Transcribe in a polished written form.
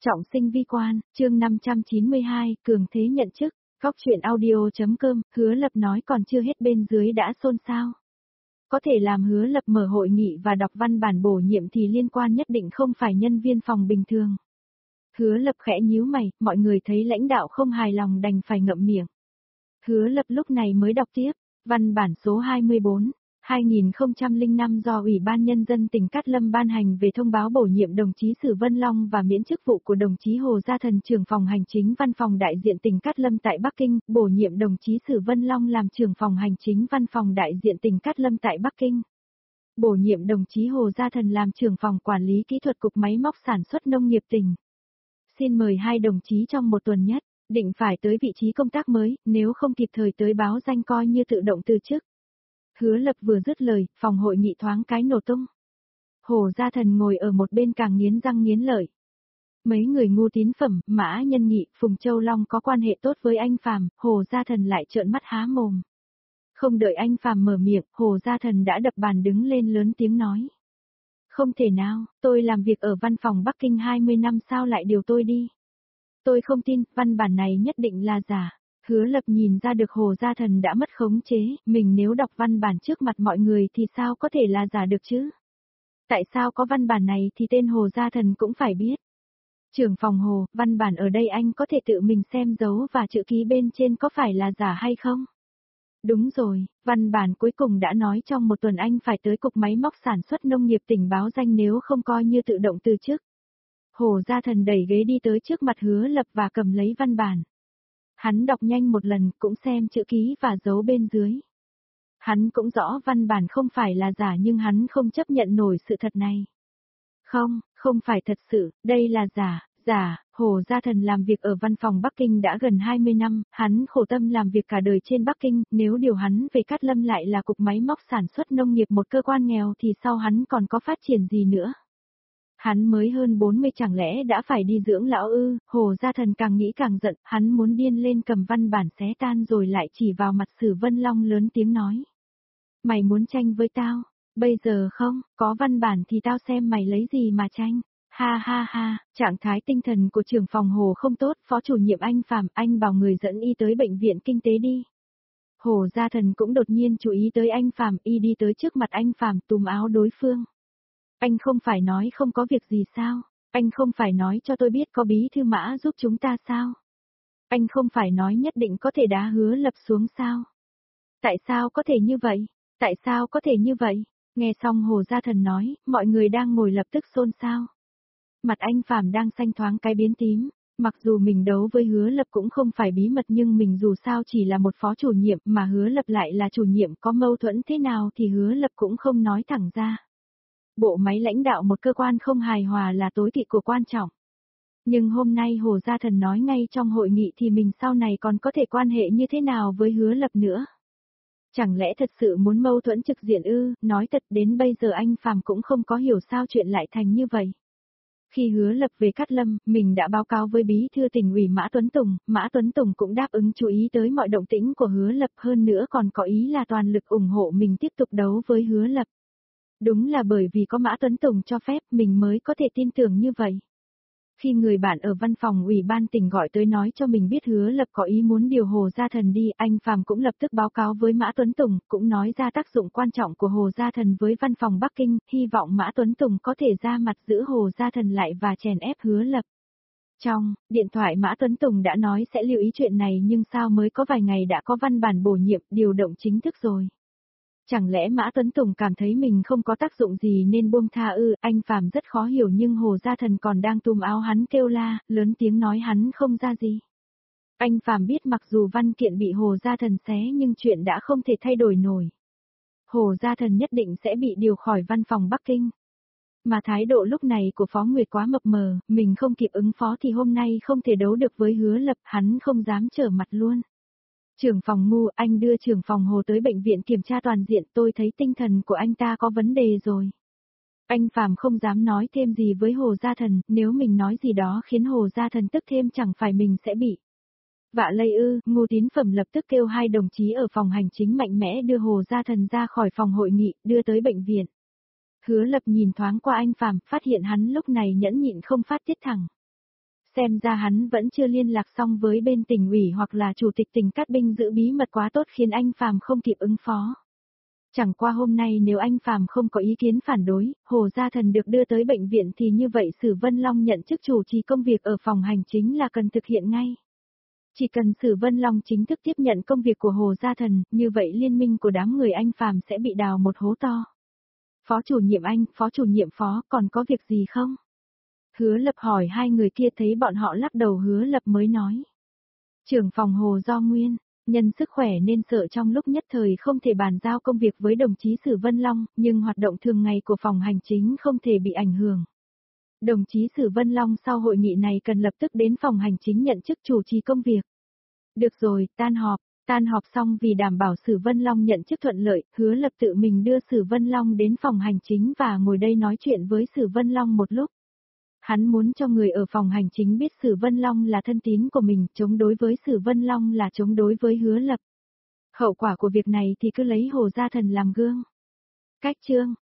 Trọng sinh vi quan, chương 592, cường thế nhận chức, góc chuyện audio.com, Hứa Lập nói còn chưa hết bên dưới đã xôn xao. Có thể làm Hứa Lập mở hội nghị và đọc văn bản bổ nhiệm thì liên quan nhất định không phải nhân viên phòng bình thường. Hứa Lập khẽ nhíu mày, mọi người thấy lãnh đạo không hài lòng đành phải ngậm miệng. Hứa Lập lúc này mới đọc tiếp, văn bản số 24. 2005 do Ủy ban Nhân dân tỉnh Cát Lâm ban hành về thông báo bổ nhiệm đồng chí Sử Vân Long và miễn chức vụ của đồng chí Hồ Gia Thần trưởng phòng hành chính văn phòng đại diện tỉnh Cát Lâm tại Bắc Kinh, bổ nhiệm đồng chí Sử Vân Long làm trưởng phòng hành chính văn phòng đại diện tỉnh Cát Lâm tại Bắc Kinh. Bổ nhiệm đồng chí Hồ Gia Thần làm trưởng phòng quản lý kỹ thuật cục máy móc sản xuất nông nghiệp tỉnh. Xin mời hai đồng chí trong một tuần nhất, định phải tới vị trí công tác mới, nếu không kịp thời tới báo danh coi như tự động từ chức. Hứa Lập vừa dứt lời, phòng hội nghị thoáng cái nổ tung. Hồ Gia Thần ngồi ở một bên càng nghiến răng nghiến lợi. Mấy người Ngô Tín Phẩm, Mã Nhân Nhị, Phùng Châu Long có quan hệ tốt với anh Phàm, Hồ Gia Thần lại trợn mắt há mồm. Không đợi anh Phàm mở miệng, Hồ Gia Thần đã đập bàn đứng lên lớn tiếng nói. Không thể nào, tôi làm việc ở văn phòng Bắc Kinh 20 năm sao lại điều tôi đi. Tôi không tin, văn bản này nhất định là giả. Hứa Lập nhìn ra được Hồ Gia Thần đã mất khống chế, mình nếu đọc văn bản trước mặt mọi người thì sao có thể là giả được chứ? Tại sao có văn bản này thì tên Hồ Gia Thần cũng phải biết. Trưởng phòng Hồ, văn bản ở đây anh có thể tự mình xem dấu và chữ ký bên trên có phải là giả hay không? Đúng rồi, văn bản cuối cùng đã nói trong một tuần anh phải tới cục máy móc sản xuất nông nghiệp tỉnh báo danh nếu không coi như tự động từ chức. Hồ Gia Thần đẩy ghế đi tới trước mặt Hứa Lập và cầm lấy văn bản. Hắn đọc nhanh một lần cũng xem chữ ký và dấu bên dưới. Hắn cũng rõ văn bản không phải là giả nhưng hắn không chấp nhận nổi sự thật này. Không phải thật sự, đây là giả. Hồ Gia Thần làm việc ở văn phòng Bắc Kinh đã gần 20 năm, hắn khổ tâm làm việc cả đời trên Bắc Kinh, nếu điều hắn về Cát Lâm lại là cục máy móc sản xuất nông nghiệp một cơ quan nghèo thì sau hắn còn có phát triển gì nữa. Hắn mới hơn 40 chẳng lẽ đã phải đi dưỡng lão ư, Hồ Gia Thần càng nghĩ càng giận, hắn muốn điên lên cầm văn bản xé tan rồi lại chỉ vào mặt Sử Vân Long lớn tiếng nói. Mày muốn tranh với tao, bây giờ không, có văn bản thì tao xem mày lấy gì mà tranh. Ha, trạng thái tinh thần của trưởng phòng Hồ không tốt, phó chủ nhiệm anh Phàm, anh bảo người dẫn y tới bệnh viện kinh tế đi. Hồ Gia Thần cũng đột nhiên chú ý tới anh Phàm, y đi tới trước mặt anh Phàm túm áo đối phương. Anh không phải nói không có việc gì sao? Anh không phải nói cho tôi biết có bí thư Mã giúp chúng ta sao? Anh không phải nói nhất định có thể đá Hứa Lập xuống sao? Tại sao có thể như vậy? Tại sao có thể như vậy? Nghe xong Hồ Gia Thần nói, mọi người đang ngồi lập tức xôn xao. Mặt anh Phàm đang xanh thoáng cái biến tím. Mặc dù mình đấu với Hứa Lập cũng không phải bí mật nhưng mình dù sao chỉ là một phó chủ nhiệm mà Hứa Lập lại là chủ nhiệm, có mâu thuẫn thế nào thì Hứa Lập cũng không nói thẳng ra. Bộ máy lãnh đạo một cơ quan không hài hòa là tối kỵ của quan trọng. Nhưng hôm nay Hồ Gia Thần nói ngay trong hội nghị thì mình sau này còn có thể quan hệ như thế nào với Hứa Lập nữa. Chẳng lẽ thật sự muốn mâu thuẫn trực diện ư, nói thật đến bây giờ anh Phàm cũng không có hiểu sao chuyện lại thành như vậy. Khi Hứa Lập về Cát Lâm, mình đã báo cáo với bí thư tỉnh ủy Mã Tuấn Tùng cũng đáp ứng chú ý tới mọi động tĩnh của Hứa Lập hơn nữa còn có ý là toàn lực ủng hộ mình tiếp tục đấu với Hứa Lập. Đúng là bởi vì có Mã Tuấn Tùng cho phép mình mới có thể tin tưởng như vậy. Khi người bạn ở văn phòng ủy ban tỉnh gọi tới nói cho mình biết Hứa Lập có ý muốn điều Hồ Gia Thần đi, anh Phàm cũng lập tức báo cáo với Mã Tuấn Tùng, cũng nói ra tác dụng quan trọng của Hồ Gia Thần với văn phòng Bắc Kinh, hy vọng Mã Tuấn Tùng có thể ra mặt giữ Hồ Gia Thần lại và chèn ép Hứa Lập. Trong điện thoại Mã Tuấn Tùng đã nói sẽ lưu ý chuyện này nhưng sao mới có vài ngày đã có văn bản bổ nhiệm điều động chính thức rồi. Chẳng lẽ Mã Tuấn Tùng cảm thấy mình không có tác dụng gì nên buông tha ư, anh Phàm rất khó hiểu nhưng Hồ Gia Thần còn đang túm áo hắn kêu la, lớn tiếng nói hắn không ra gì. Anh Phàm biết mặc dù văn kiện bị Hồ Gia Thần xé nhưng chuyện đã không thể thay đổi nổi. Hồ Gia Thần nhất định sẽ bị điều khỏi văn phòng Bắc Kinh. Mà thái độ lúc này của Phó Nguyệt quá mập mờ, mình không kịp ứng phó thì hôm nay không thể đấu được với Hứa Lập, hắn không dám trở mặt luôn. Trưởng phòng Ngu, anh đưa trưởng phòng Hồ tới bệnh viện kiểm tra toàn diện, tôi thấy tinh thần của anh ta có vấn đề rồi. Anh Phàm không dám nói thêm gì với Hồ Gia Thần, nếu mình nói gì đó khiến Hồ Gia Thần tức thêm chẳng phải mình sẽ bị vạ lây ư. Ngô Tín Phẩm lập tức kêu hai đồng chí ở phòng hành chính mạnh mẽ đưa Hồ Gia Thần ra khỏi phòng hội nghị, đưa tới bệnh viện. Hứa Lập nhìn thoáng qua anh Phàm, phát hiện hắn lúc này nhẫn nhịn không phát tiết thẳng. Xem ra hắn vẫn chưa liên lạc xong với bên tỉnh ủy hoặc là chủ tịch tỉnh Cát Binh giữ bí mật quá tốt khiến anh Phàm không kịp ứng phó. Chẳng qua hôm nay nếu anh Phàm không có ý kiến phản đối, Hồ Gia Thần được đưa tới bệnh viện thì như vậy Sử Vân Long nhận chức chủ trì công việc ở phòng hành chính là cần thực hiện ngay. Chỉ cần Sử Vân Long chính thức tiếp nhận công việc của Hồ Gia Thần, như vậy liên minh của đám người anh Phàm sẽ bị đào một hố to. Phó chủ nhiệm anh, phó chủ nhiệm phó, còn có việc gì không? Hứa Lập hỏi hai người kia thấy bọn họ lắc đầu Hứa Lập mới nói. Trưởng phòng Hồ Do Nguyên, nhân sức khỏe nên sợ trong lúc nhất thời không thể bàn giao công việc với đồng chí Sử Vân Long, nhưng hoạt động thường ngày của phòng hành chính không thể bị ảnh hưởng. Đồng chí Sử Vân Long sau hội nghị này cần lập tức đến phòng hành chính nhận chức chủ trì công việc. Được rồi, tan họp xong vì đảm bảo Sử Vân Long nhận chức thuận lợi, Hứa Lập tự mình đưa Sử Vân Long đến phòng hành chính và ngồi đây nói chuyện với Sử Vân Long một lúc. Hắn muốn cho người ở phòng hành chính biết Sử Vân Long là thân tín của mình, chống đối với Sử Vân Long là chống đối với Hứa Lập. Hậu quả của việc này thì cứ lấy Hồ Gia Thần làm gương. Cách chương